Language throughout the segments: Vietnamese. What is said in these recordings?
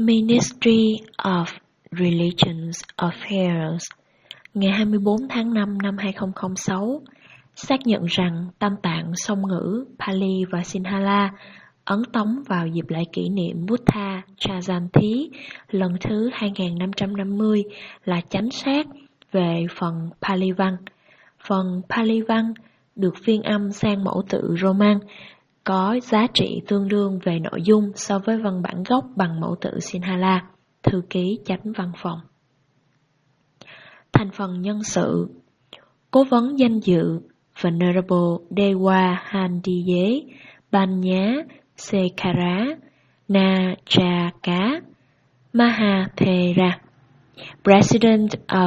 Ministry of Religious Affairs ngày 24 tháng 5 năm 2006 xác nhận rằng tam tạng song ngữ Pali và Sinhala ấn tống vào dịp lễ kỷ niệm Buddha Jayanti lần thứ 2550 là chính xác về phần Pali văn. Phần Pali văn được phiên âm sang mẫu tự Roman có giá trị tương đương về nội dung so với văn bản gốc bằng mẫu tự Sinhala. Thư ký chánh văn phòng. Thành phần nhân sự: Cố vấn danh dự Venerable Dewa Handiye Banya Sekara Najaka Mahathera, President of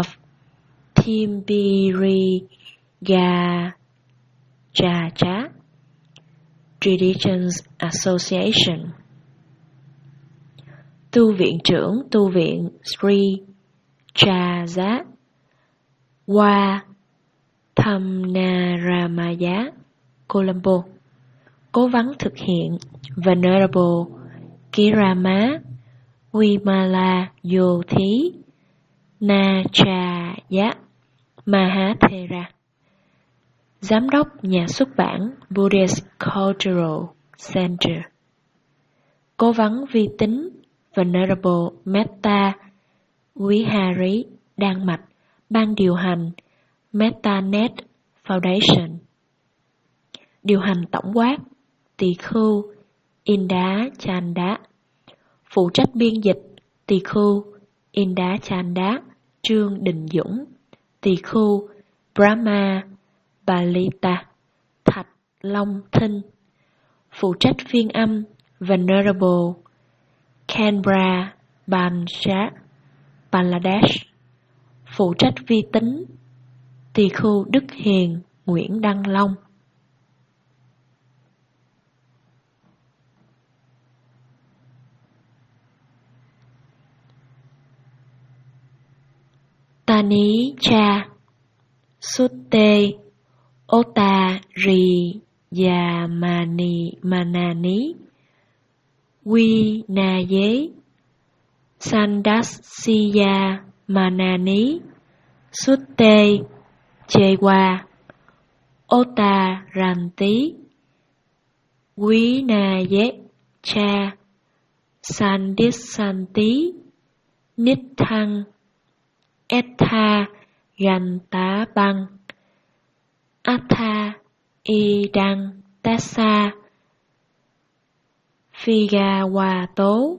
Timbirigajaja Traditions Association. Tu viện trưởng tu viện Sri Chaza Wa Thamnaramaya, Colombo. Cố vấn thực hiện Venerable Kirama Vimala Yothi Nachaya Mahathera. Giám đốc nhà xuất bản Buddhist Cultural Center. Cố vấn vi tính Venerable Metta Vihari, Đan Mạch, ban điều hành MettaNet Foundation. Điều hành tổng quát Tỳ khưu Inda Chanda. Phụ trách biên dịch Tỳ khưu Inda Chanda Trương Đình Dũng. Tỳ khưu Brahma Balita Thạch Long Thinh. Phụ trách phiên âm Venerable Canberra Bansha, Bangladesh. Phụ trách vi tính Tỳ khưu Đức Hiền Nguyễn Đăng Long. Tani Cha Sutte Ota Ri Yamani Manani Vinaye Sandasya Manani Sutte Chewa Ota Ranti Vinaye Cha Sandisanti Nithang Etha Ganta Bang Atha Idang Tassa Phigawato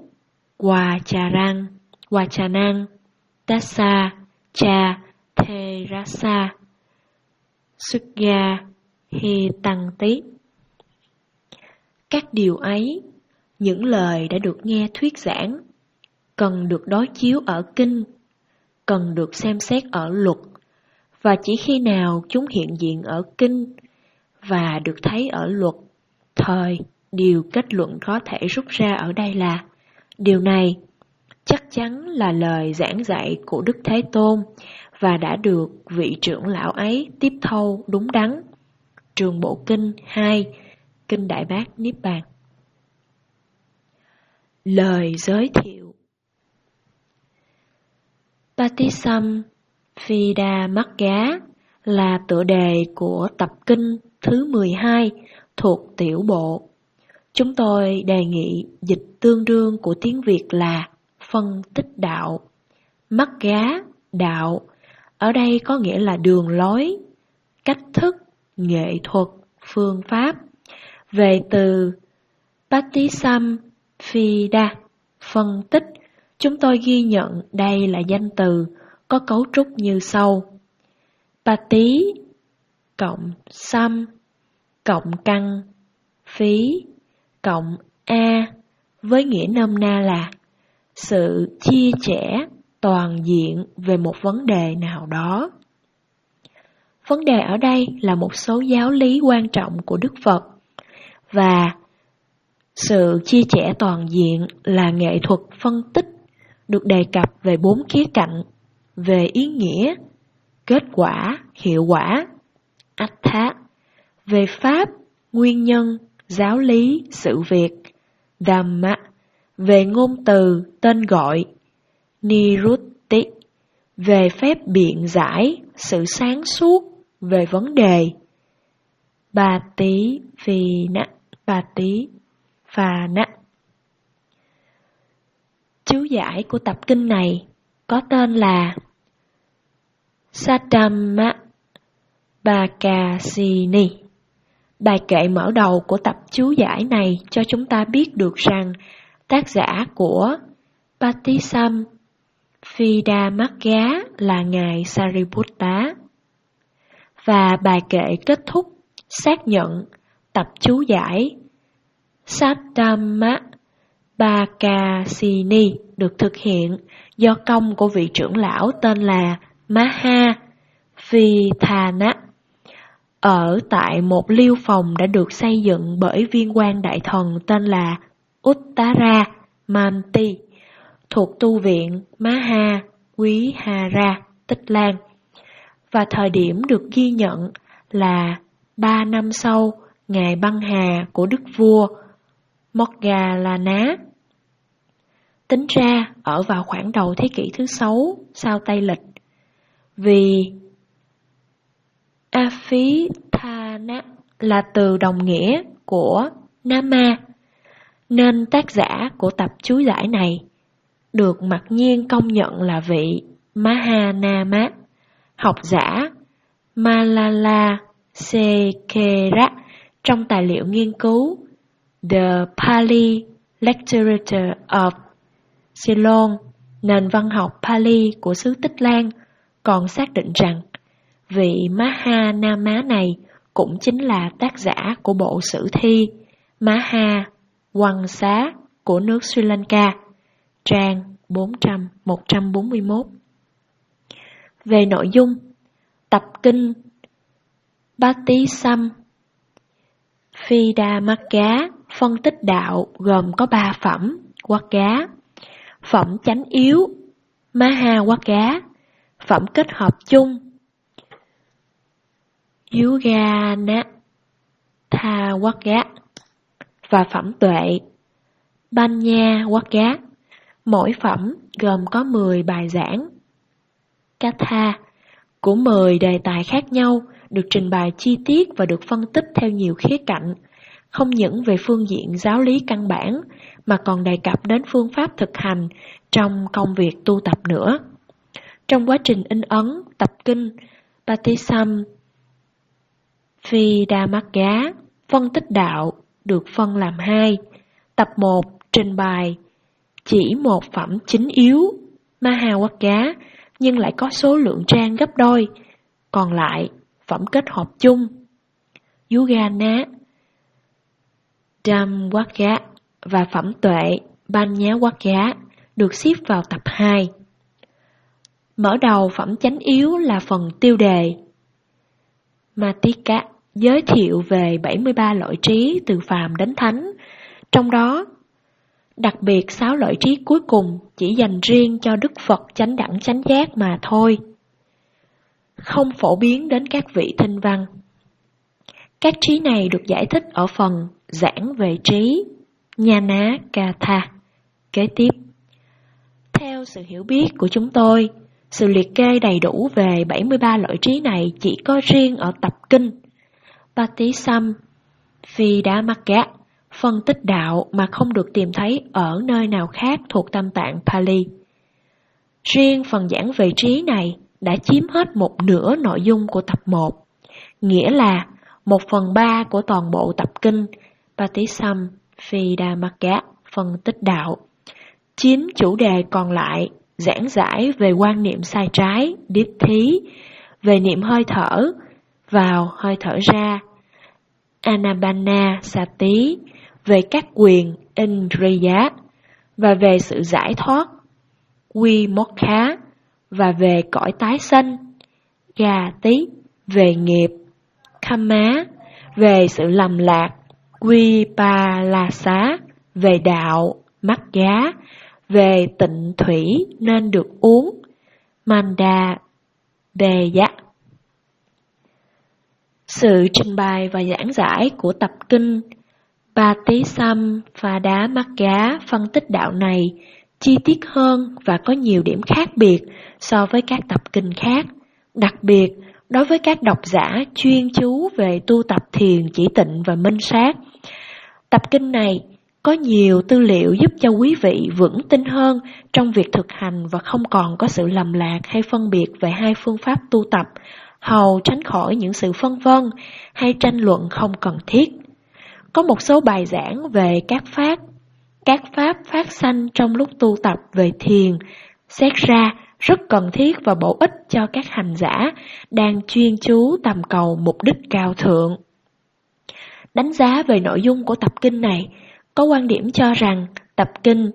Wachanang Tassa Cha Therasa Sugya Hi Tăng Tí. Các điều ấy, những lời đã được nghe thuyết giảng, cần được đối chiếu ở kinh, cần được xem xét ở luật, và chỉ khi nào chúng hiện diện ở kinh và được thấy ở luật, thời điều kết luận có thể rút ra ở đây là điều này chắc chắn là lời giảng dạy của Đức Thế Tôn và đã được vị trưởng lão ấy tiếp thâu đúng đắn. Trường Bộ Kinh 2, Kinh Đại Bát Niết Bàn. Lời giới thiệu. Patisamphidamakga là tựa đề của tập kinh thứ 12 thuộc tiểu bộ. Chúng tôi đề nghị dịch tương đương của tiếng Việt là phân tích đạo. Magga, đạo, ở đây có nghĩa là đường lối, cách thức, nghệ thuật, phương pháp. Về từ Patisamphida, phân tích, chúng tôi ghi nhận đây là danh từ có cấu trúc như sau. Pati cộng sam cộng căn phí cộng a với nghĩa nôm na là sự chia sẻ toàn diện về một vấn đề nào đó. Vấn đề ở đây là một số giáo lý quan trọng của Đức Phật, và sự chia sẻ toàn diện là nghệ thuật phân tích được đề cập về 4 khía cạnh: về ý nghĩa, kết quả, hiệu quả, attha, về pháp, nguyên nhân, giáo lý, sự việc, Dhamma, về ngôn từ tên gọi, Nirutti, về phép biện giải, sự sáng suốt về vấn đề, Phana. Chú giải của tập kinh này có tên là Saddhamma Bhakasini. Bài kệ mở đầu của tập chú giải này cho chúng ta biết được rằng tác giả của Patisamphidamagga là Ngài Sariputta. Và bài kệ kết thúc xác nhận tập chú giải Saddhamma Bhakasini được thực hiện do công của vị trưởng lão tên là Mahavithana ở tại một liêu phòng đã được xây dựng bởi viên quan đại thần tên là Uttara Manti thuộc tu viện Mahavihara Tích Lan, và thời điểm được ghi nhận là 3 năm sau ngày băng hà của đức vua Moggallana. Tính ra ở vào khoảng đầu thế kỷ thứ 6 sau Tây Lịch. Vì Aphithana là từ đồng nghĩa của Nama, nên tác giả của tập chú giải này được mặc nhiên công nhận là vị Mahanama, học giả Malala Sekera trong tài liệu nghiên cứu The Pali Literature of Ceylon, nền văn học Pali của xứ Tích Lan, còn xác định rằng vị Mahanama này cũng chính là tác giả của bộ sử thi Mahavamsa của nước Sri Lanka, trang 141. Về nội dung, tập kinh Patisamphidamagga phân tích đạo gồm có 3 phẩm Wagga, phẩm chánh yếu Mahawagga, phẩm kết hợp chung Yuganatthawagga và phẩm tuệ Panyawagga. Mỗi phẩm gồm có 10 bài giảng Katha của 10 đề tài khác nhau, được trình bày chi tiết và được phân tích theo nhiều khía cạnh, không những về phương diện giáo lý căn bản mà còn đề cập đến phương pháp thực hành trong công việc tu tập nữa. Trong quá trình in ấn tập kinh Patisamphidamagga phân tích đạo được phân làm 2. Tập 1 trình bày chỉ một phẩm chính yếu Mahawagga nhưng lại có số lượng trang gấp đôi, còn lại phẩm kết hợp chung Yuganatthawagga và phẩm tuệ Panyawagga được xếp vào tập 2. Mở đầu phẩm chánh yếu là phần tiêu đề Matika, giới thiệu về 73 loại trí từ phàm đến thánh, trong đó đặc biệt 6 loại trí cuối cùng chỉ dành riêng cho Đức Phật chánh đẳng chánh giác mà thôi, không phổ biến đến các vị thinh văn. Các trí này được giải thích ở phần giảng về trí Jnana Katha kế tiếp. Theo sự hiểu biết của chúng tôi, sự liệt kê đầy đủ về 73 loại trí này chỉ có riêng ở tập kinh Patisamphidamagga phân tích đạo mà không được tìm thấy ở nơi nào khác thuộc Tam Tạng Pali. Riêng phần giảng về trí này đã chiếm hết một nửa nội dung của tập 1, nghĩa là 1/3 của toàn bộ tập kinh Patisamphidamagga phân tích đạo. 9 chủ đề còn lại giảng giải về quan niệm sai trái, điếp thí, về niệm hơi thở vào, hơi thở ra, Anapanasati, về các quyền Indriya, và về sự giải thoát Vimokkha, và về cõi tái sanh Gati, về nghiệp Kamma, về sự lầm lạc Vipallasa, về đạo Magga, về tịnh thủy nên được uống Mandabeya. Sự trình bày và giảng giải của tập kinh Patisamphadamakya phân tích đạo này chi tiết hơn và có nhiều điểm khác biệt so với các tập kinh khác. Đặc biệt, đối với các độc giả chuyên chú về tu tập thiền chỉ tịnh và minh sát, tập kinh này có nhiều tư liệu giúp cho quý vị vững tin hơn trong việc thực hành và không còn có sự lầm lạc hay phân biệt về hai phương pháp tu tập, hầu tránh khỏi những sự phân vân hay tranh luận không cần thiết. Có một số bài giảng về các pháp phát sanh trong lúc tu tập về thiền, xét ra rất cần thiết và bổ ích cho các hành giả đang chuyên chú tầm cầu mục đích cao thượng. Đánh giá về nội dung của tập kinh này, có quan điểm cho rằng tập kinh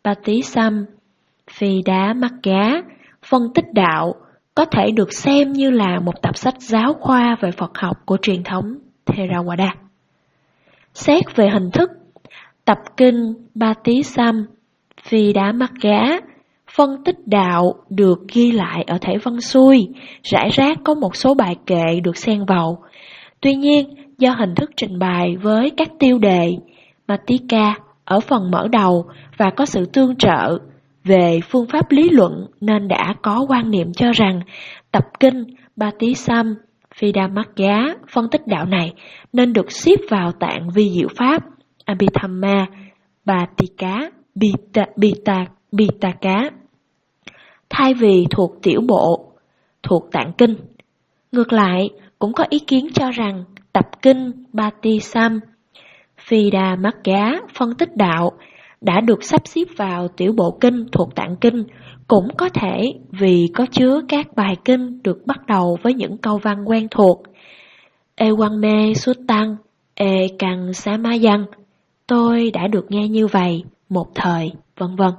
Patisamphadamakya phân tích đạo có thể được xem như là một tập sách giáo khoa về Phật học của truyền thống Theravada. Xét về hình thức, tập kinh Patisamphadamakya phân tích đạo được ghi lại ở thể văn xuôi, rải rác có một số bài kệ được xen vào. Tuy nhiên, do hình thức trình bày với các tiêu đề Matika ở phần mở đầu và có sự tương trợ về phương pháp lý luận nên đã có quan niệm cho rằng tập kinh Patisamphadamakya phân tích đạo này nên được xếp vào tạng vi diệu pháp Abhidhamma Bhattika Pitaka thay vì thuộc tiểu bộ, thuộc tạng kinh. Ngược lại, cũng có ý kiến cho rằng tập kinh Patisamphadamakya phân tích đạo đã được sắp xếp vào tiểu bộ kinh thuộc tạng kinh, cũng có thể vì có chứa các bài kinh được bắt đầu với những câu văn quen thuộc. Ewamme Suttang, Ekang Samayan, tôi đã được nghe như vậy, một thời, vân vân.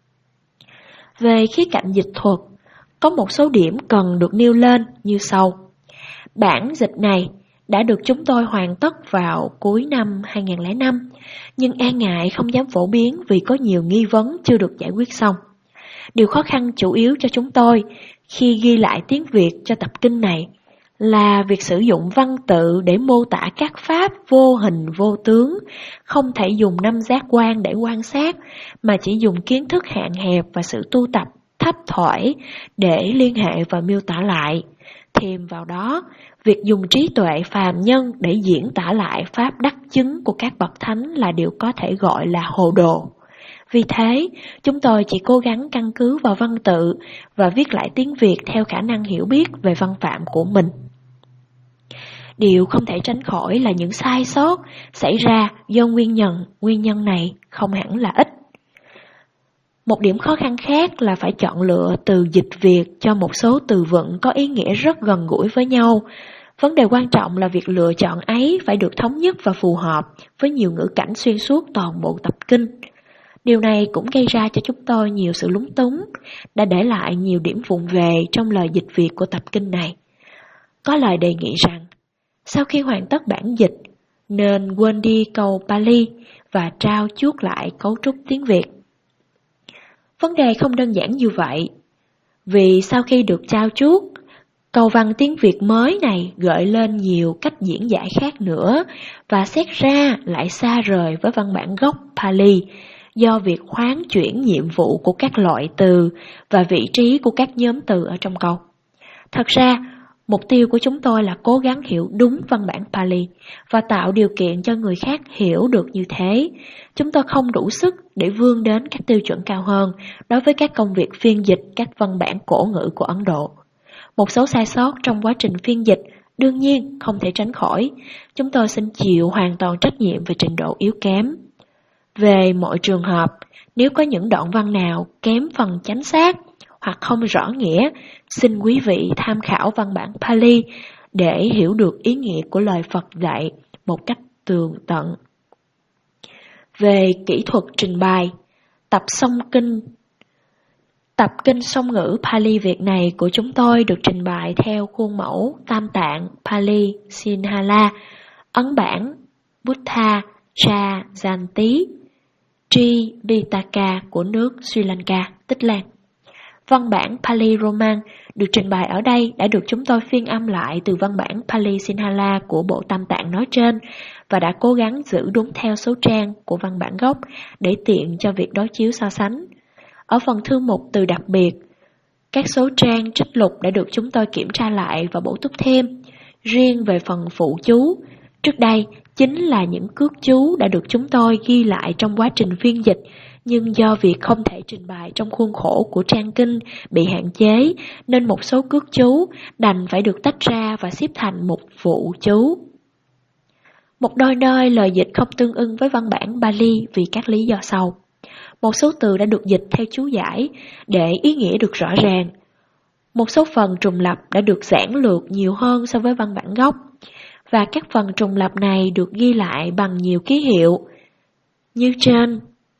Về khía cạnh dịch thuật, có một số điểm cần được nêu lên như sau. Bản dịch này đã được chúng tôi hoàn tất vào cuối năm 2005, nhưng e ngại không dám phổ biến vì có nhiều nghi vấn chưa được giải quyết xong. Điều khó khăn chủ yếu cho chúng tôi khi ghi lại tiếng Việt cho tập kinh này là việc sử dụng văn tự để mô tả các pháp vô hình vô tướng, không thể dùng năm giác quan để quan sát, mà chỉ dùng kiến thức hạn hẹp và sự tu tập thấp thỏi để liên hệ và miêu tả lại. Thêm vào đó, việc dùng trí tuệ phàm nhân để diễn tả lại pháp đắc chứng của các bậc thánh là điều có thể gọi là hồ đồ. Vì thế, chúng tôi chỉ cố gắng căn cứ vào văn tự và viết lại tiếng Việt theo khả năng hiểu biết về văn phạm của mình. Điều không thể tránh khỏi là những sai sót xảy ra do nguyên nhân này không hẳn là ít. Một điểm khó khăn khác là phải chọn lựa từ dịch Việt cho một số từ vựng có ý nghĩa rất gần gũi với nhau. Vấn đề quan trọng là việc lựa chọn ấy phải được thống nhất và phù hợp với nhiều ngữ cảnh xuyên suốt toàn bộ tập kinh. Điều này cũng gây ra cho chúng tôi nhiều sự lúng túng, đã để lại nhiều điểm vụng về trong lời dịch Việt của tập kinh này. Có lời đề nghị rằng, sau khi hoàn tất bản dịch, nên quên đi câu Pali và trao chuốt lại cấu trúc tiếng Việt. Vấn đề không đơn giản như vậy, vì sau khi được trao chuốt, câu văn tiếng Việt mới này gợi lên nhiều cách diễn giải khác nữa và xét ra lại xa rời với văn bản gốc Pali do việc hoán chuyển nhiệm vụ của các loại từ và vị trí của các nhóm từ ở trong câu. Thật ra, mục tiêu của chúng tôi là cố gắng hiểu đúng văn bản Pali và tạo điều kiện cho người khác hiểu được như thế. Chúng tôi không đủ sức để vươn đến các tiêu chuẩn cao hơn đối với các công việc phiên dịch các văn bản cổ ngữ của Ấn Độ. Một số sai sót trong quá trình phiên dịch đương nhiên không thể tránh khỏi. Chúng tôi xin chịu hoàn toàn trách nhiệm về trình độ yếu kém. Về mọi trường hợp, nếu có những đoạn văn nào kém phần chánh xác hoặc không rõ nghĩa, xin quý vị tham khảo văn bản Pali để hiểu được ý nghĩa của lời Phật dạy một cách tường tận. Về kỹ thuật trình bày, tập kinh song ngữ Pali Việt này của chúng tôi được trình bày theo khuôn mẫu tam tạng Pali Sinhala, ấn bản Buddha Jayanti Tripitaka của nước Sri Lanka, Tích Lan. Văn bản Pali Roman được trình bày ở đây đã được chúng tôi phiên âm lại từ văn bản Pali Sinhala của Bộ Tam Tạng nói trên và đã cố gắng giữ đúng theo số trang của văn bản gốc để tiện cho việc đối chiếu so sánh. Ở phần thư mục từ đặc biệt, các số trang trích lục đã được chúng tôi kiểm tra lại và bổ túc thêm. Riêng về phần phụ chú, trước đây chính là những cước chú đã được chúng tôi ghi lại trong quá trình phiên dịch, nhưng do việc không thể trình bày trong khuôn khổ của trang kinh bị hạn chế, nên một số cước chú đành phải được tách ra và xếp thành một phụ chú. Một đôi nơi lời dịch không tương ưng với văn bản Pali vì các lý do sau. Một số từ đã được dịch theo chú giải để ý nghĩa được rõ ràng. Một số phần trùng lặp đã được giản lược nhiều hơn so với văn bản gốc, và các phần trùng lặp này được ghi lại bằng nhiều ký hiệu như trên,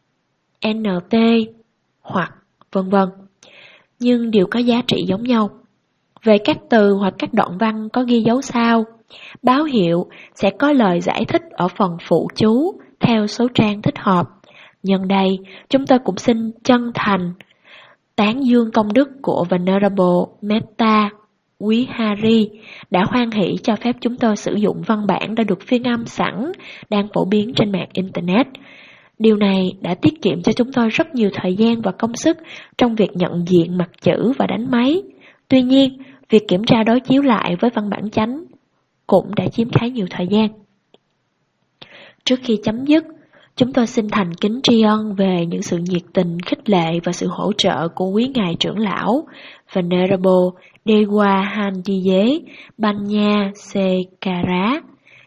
NT hoặc vân vân, nhưng đều có giá trị giống nhau. Về các từ hoặc các đoạn văn có ghi dấu sao, báo hiệu sẽ có lời giải thích ở phần phụ chú theo số trang thích hợp. Nhân đây, chúng tôi cũng xin chân thành tán dương công đức của Venerable Metta Vihari đã hoan hỷ cho phép chúng tôi sử dụng văn bản đã được phiên âm sẵn đang phổ biến trên mạng Internet. Điều này đã tiết kiệm cho chúng tôi rất nhiều thời gian và công sức trong việc nhận diện mặt chữ và đánh máy. Tuy nhiên, việc kiểm tra đối chiếu lại với văn bản chánh cũng đã chiếm khá nhiều thời gian. Trước khi chấm dứt, chúng tôi xin thành kính tri ân về những sự nhiệt tình, khích lệ và sự hỗ trợ của quý ngài trưởng lão Venerable Dewa Handiye Banya Sekara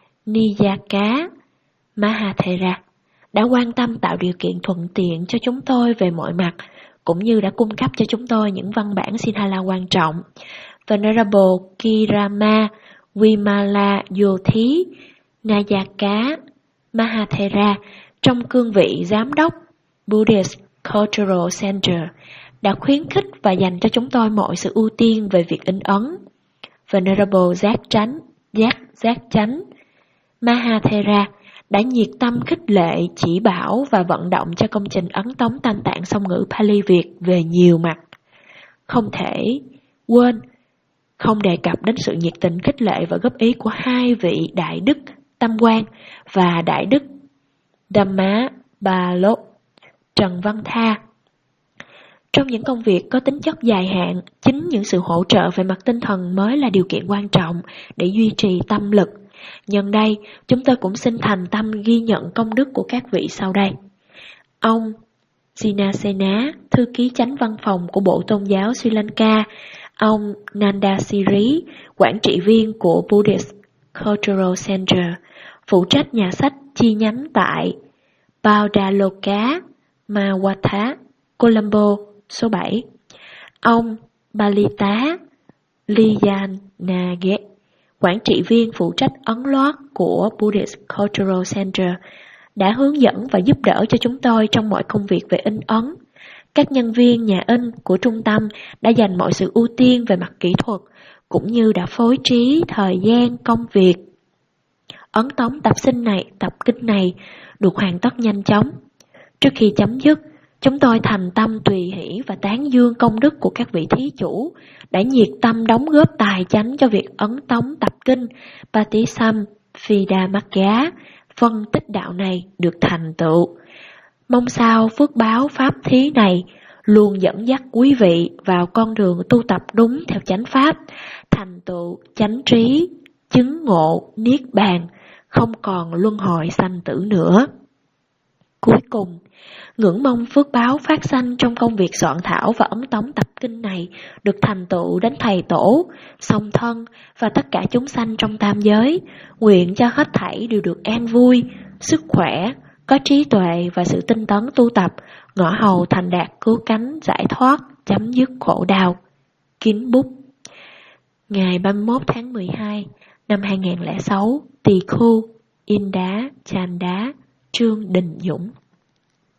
Niyaka Mahathera đã quan tâm tạo điều kiện thuận tiện cho chúng tôi về mọi mặt, cũng như đã cung cấp cho chúng tôi những văn bản Sinhala quan trọng. Venerable Kirama Vimala Yothi Nayaka Mahathera trong cương vị Giám đốc Buddhist Cultural Center đã khuyến khích và dành cho chúng tôi mọi sự ưu tiên về việc in ấn. Venerable Giác Chánh Mahathera đã nhiệt tâm khích lệ, chỉ bảo và vận động cho công trình ấn tống Tam Tạng song ngữ Pali Việt về nhiều mặt. Không thể quên không đề cập đến sự nhiệt tình khích lệ và góp ý của hai vị Đại Đức Tâm Quang và Đại Đức Dhamma Ba Trần Văn Tha. Trong những công việc có tính chất dài hạn, chính những sự hỗ trợ về mặt tinh thần mới là điều kiện quan trọng để duy trì tâm lực. Nhân đây, chúng tôi cũng xin thành tâm ghi nhận công đức của các vị sau đây. Ông Jinasena, thư ký chánh văn phòng của Bộ Tôn giáo Sri Lanka, ông Nanda Siri, quản trị viên của Buddhist Cultural Center, phụ trách nhà sách chi nhánh tại Baudaloka, Mawatha, Colombo, số 7. Ông Balita Liyanage, quản trị viên phụ trách ấn loát của Buddhist Cultural Center, đã hướng dẫn và giúp đỡ cho chúng tôi trong mọi công việc về in ấn. Các nhân viên nhà in của trung tâm đã dành mọi sự ưu tiên về mặt kỹ thuật, cũng như đã phối trí thời gian công việc. Ấn tống tập kinh này được hoàn tất nhanh chóng. Trước khi chấm dứt, chúng tôi thành tâm tùy hỷ và tán dương công đức của các vị thí chủ đã nhiệt tâm đóng góp tài chánh cho việc ấn tống tập kinh Patisam Phidamakya, phân tích đạo này được thành tựu. Mong sao phước báo pháp thí này luôn dẫn dắt quý vị vào con đường tu tập đúng theo chánh pháp, thành tựu chánh trí, chứng ngộ niết bàn, không còn luân hồi sanh tử nữa. Cuối cùng, ngưỡng mong phước báo phát sanh trong công việc soạn thảo và ấn tống tập kinh này được thành tựu đến thầy tổ, song thân và tất cả chúng sanh trong tam giới, nguyện cho hết thảy đều được an vui, sức khỏe, có trí tuệ và sự tinh tấn tu tập, ngõ hầu thành đạt cứu cánh giải thoát, chấm dứt khổ đau. Kính bút. Ngày 31 tháng 12 năm 2006, Tỳ Khu, In Đá, Chan Đá, Trương Đình Dũng.